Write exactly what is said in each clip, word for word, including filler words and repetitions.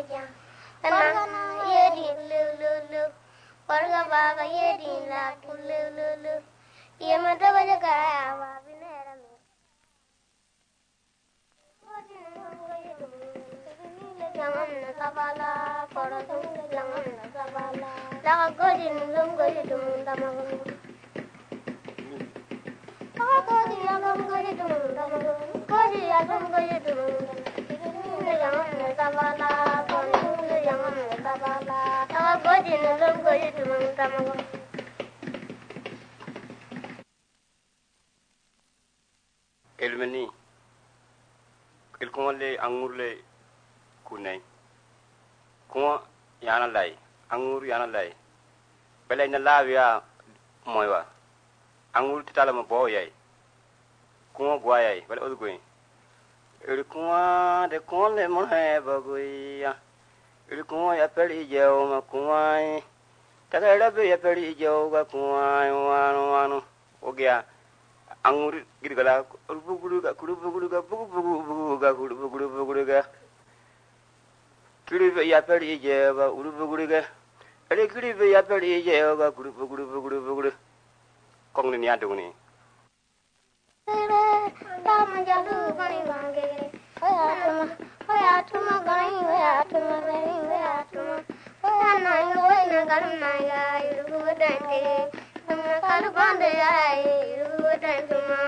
jam. Ana yedi lu lu lu. Warga baga yedi la lu lu lu. Yema daga jaga wa binera me. Jangan sabala koratu jangan sabala. Laga godin lum godin damagu. Laga godin lum godin damagu. Godin lum godin damagu. Jangan sabala koratu jangan sabala. Laga godin lum godin damagu. Elmeni el ko le angurle kunai ko yana lai angur yana lai bele na lavia moywa angur titala mo boyai ko boyai bele odugoi el ko de ko le mo he bagoya el ko ya peli jeo ma ko ai tagara be ya peli jeo ga ko ai wano wano ogya angur girgala buguruga kurubuguruga bugubuguga kurubuguruga kiribe ya peri jeba urubuguruga ele kiribe ya peri jeba kurubuguruga kong ni aduni tam jalu bani bange hoya hoya tuma gani hoya tuma gani hoya tuma hoya nai hoya na garna ya irubu dande kalu bande ya irubu dande ma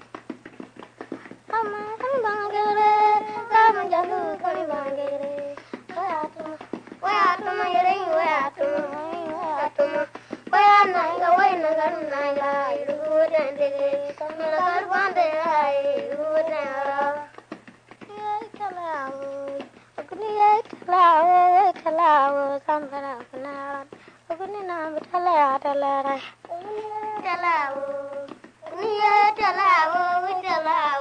ama kan bangere tam jalu bani bange hoya tuma hoya tuma yere hoya tuma hoya tuma hoya nai hoya na garna ya irubu dande kalu bande ya irubu dande Kalawo, kalawo, sambara kunaran. Oguni nam tala tala. Kalawo, niya kalawo, kalawo.